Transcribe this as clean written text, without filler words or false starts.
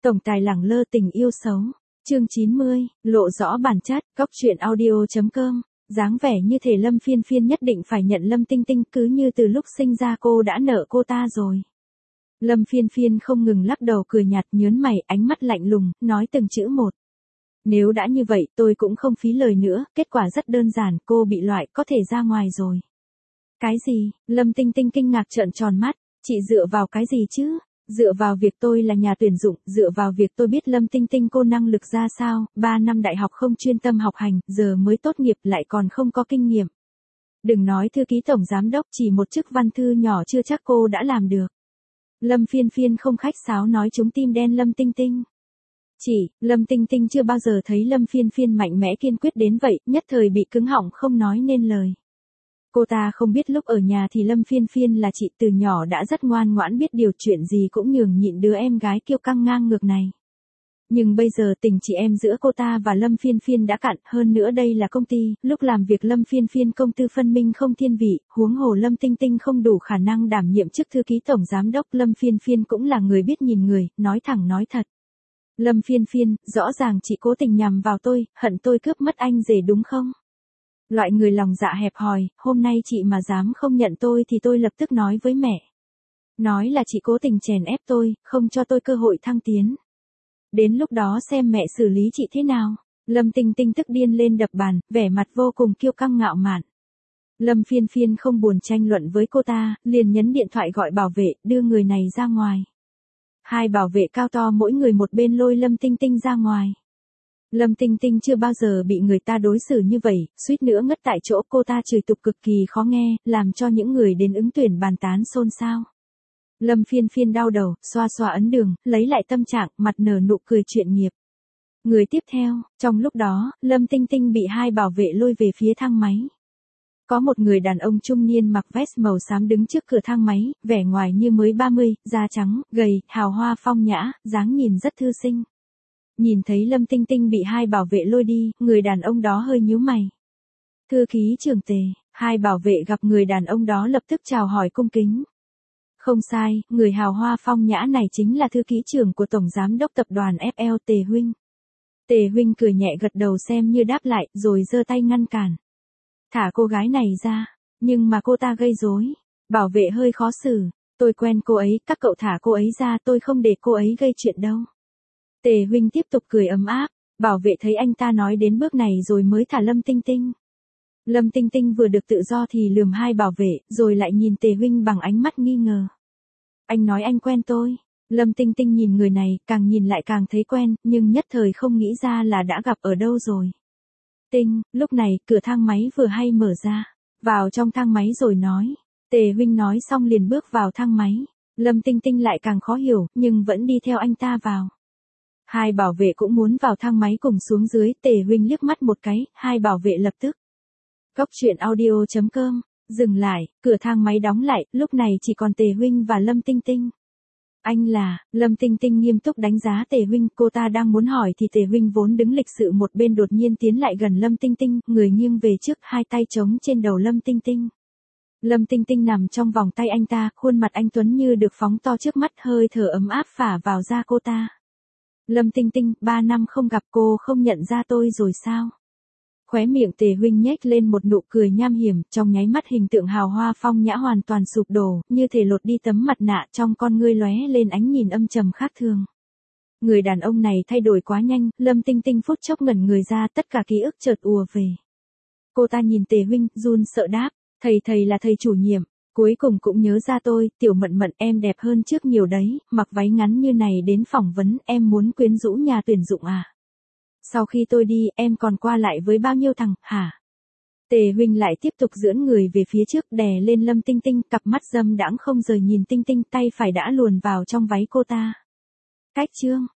Tổng tài lẳng lơ tình yêu xấu. Chương 90, lộ rõ bản chất, góc truyện audio.com. Dáng vẻ như thể Lâm Phiên Phiên nhất định phải nhận Lâm Tinh Tinh, cứ như từ lúc sinh ra cô đã nợ cô ta rồi. Lâm Phiên Phiên không ngừng lắc đầu cười nhạt, nhớn mày, ánh mắt lạnh lùng, nói từng chữ một. Nếu đã như vậy tôi cũng không phí lời nữa, kết quả rất đơn giản, cô bị loại, có thể ra ngoài rồi. Cái gì? Lâm Tinh Tinh kinh ngạc trợn tròn mắt, chị dựa vào cái gì chứ? Dựa vào việc tôi là nhà tuyển dụng, dựa vào việc tôi biết Lâm Tinh Tinh cô năng lực ra sao, 3 năm đại học không chuyên tâm học hành, giờ mới tốt nghiệp lại còn không có kinh nghiệm. Đừng nói thư ký tổng giám đốc, chỉ một chức văn thư nhỏ chưa chắc cô đã làm được. Lâm Phiên Phiên không khách sáo nói trúng tim đen Lâm Tinh Tinh. Lâm Tinh Tinh chưa bao giờ thấy Lâm Phiên Phiên mạnh mẽ kiên quyết đến vậy, nhất thời bị cứng họng không nói nên lời. Cô ta không biết lúc ở nhà thì Lâm Phiên Phiên là chị từ nhỏ đã rất ngoan ngoãn, biết điều, chuyện gì cũng nhường nhịn đứa em gái kiêu căng ngang ngược này. Nhưng bây giờ tình chị em giữa cô ta và Lâm Phiên Phiên đã cạn, hơn nữa đây là công ty, lúc làm việc Lâm Phiên Phiên công tư phân minh không thiên vị, huống hồ Lâm Tinh Tinh không đủ khả năng đảm nhiệm chức thư ký tổng giám đốc, Lâm Phiên Phiên cũng là người biết nhìn người, nói thẳng nói thật. Lâm Phiên Phiên, rõ ràng chị cố tình nhằm vào tôi, hận tôi cướp mất anh rể đúng không? Loại người lòng dạ hẹp hòi, hôm nay chị mà dám không nhận tôi thì tôi lập tức nói với mẹ. Nói là chị cố tình chèn ép tôi, không cho tôi cơ hội thăng tiến. Đến lúc đó xem mẹ xử lý chị thế nào. Lâm Tinh Tinh tức điên lên đập bàn, vẻ mặt vô cùng kiêu căng ngạo mạn. Lâm Phiên Phiên không buồn tranh luận với cô ta, liền nhấn điện thoại gọi bảo vệ, đưa người này ra ngoài. Hai bảo vệ cao to mỗi người một bên lôi Lâm Tinh Tinh ra ngoài. Lâm Tinh Tinh chưa bao giờ bị người ta đối xử như vậy, suýt nữa ngất tại chỗ, cô ta chửi tục cực kỳ khó nghe, làm cho những người đến ứng tuyển bàn tán xôn xao. Lâm Phiên Phiên đau đầu, xoa xoa ấn đường, lấy lại tâm trạng, mặt nở nụ cười chuyện nghiệp. Người tiếp theo, trong lúc đó, Lâm Tinh Tinh bị hai bảo vệ lôi về phía thang máy. Có một người đàn ông trung niên mặc vest màu xám đứng trước cửa thang máy, vẻ ngoài như mới 30, da trắng, gầy, hào hoa phong nhã, dáng nhìn rất thư sinh. Nhìn thấy Lâm Tinh Tinh bị hai bảo vệ lôi đi, người đàn ông đó hơi nhíu mày. Thư ký trưởng Tề, hai bảo vệ gặp người đàn ông đó lập tức chào hỏi cung kính. Không sai, người hào hoa phong nhã này chính là thư ký trưởng của Tổng Giám đốc Tập đoàn FL Tề Huynh. Tề Huynh cười nhẹ gật đầu xem như đáp lại, rồi giơ tay ngăn cản. Thả cô gái này ra, nhưng mà cô ta gây rối. Bảo vệ hơi khó xử, tôi quen cô ấy, các cậu thả cô ấy ra, tôi không để cô ấy gây chuyện đâu. Tề Huynh tiếp tục cười ấm áp, bảo vệ thấy anh ta nói đến bước này rồi mới thả Lâm Tinh Tinh. Lâm Tinh Tinh vừa được tự do thì lườm hai bảo vệ, rồi lại nhìn Tề Huynh bằng ánh mắt nghi ngờ. Anh nói anh quen tôi. Lâm Tinh Tinh nhìn người này, càng nhìn lại càng thấy quen, nhưng nhất thời không nghĩ ra là đã gặp ở đâu rồi. Lúc này, cửa thang máy vừa hay mở ra. Vào trong thang máy rồi nói. Tề Huynh nói xong liền bước vào thang máy. Lâm Tinh Tinh lại càng khó hiểu, nhưng vẫn đi theo anh ta vào. Hai bảo vệ cũng muốn vào thang máy cùng xuống dưới, Tề Huynh liếc mắt một cái, hai bảo vệ lập tức. Góc truyện audio.com, dừng lại, cửa thang máy đóng lại, lúc này chỉ còn Tề Huynh và Lâm Tinh Tinh. Anh là, Lâm Tinh Tinh nghiêm túc đánh giá Tề Huynh, cô ta đang muốn hỏi thì Tề Huynh vốn đứng lịch sự một bên đột nhiên tiến lại gần Lâm Tinh Tinh, người nghiêng về trước, hai tay chống trên đầu Lâm Tinh Tinh. Lâm Tinh Tinh nằm trong vòng tay anh ta, khuôn mặt anh tuấn như được phóng to trước mắt, hơi thở ấm áp phả vào da cô ta. Lâm Tinh Tinh, 3 năm không gặp cô không nhận ra tôi rồi sao? Khóe miệng Tề Huynh nhếch lên một nụ cười nham hiểm, trong nháy mắt hình tượng hào hoa phong nhã hoàn toàn sụp đổ, như thể lột đi tấm mặt nạ, trong con ngươi lóe lên ánh nhìn âm trầm khác thường. Người đàn ông này thay đổi quá nhanh, Lâm Tinh Tinh phút chốc ngẩn người ra, tất cả ký ức chợt ùa về. Cô ta nhìn Tề Huynh, run sợ đáp, thầy là thầy chủ nhiệm. Cuối cùng cũng nhớ ra tôi, Tiểu Mận Mận, em đẹp hơn trước nhiều đấy, mặc váy ngắn như này đến phỏng vấn, em muốn quyến rũ nhà tuyển dụng à? Sau khi tôi đi, em còn qua lại với bao nhiêu thằng, hả? Tề Huynh lại tiếp tục giỡn người về phía trước, đè lên Lâm Tinh Tinh, cặp mắt dâm đãng không rời nhìn Tinh Tinh, tay phải đã luồn vào trong váy cô ta. Cách chương.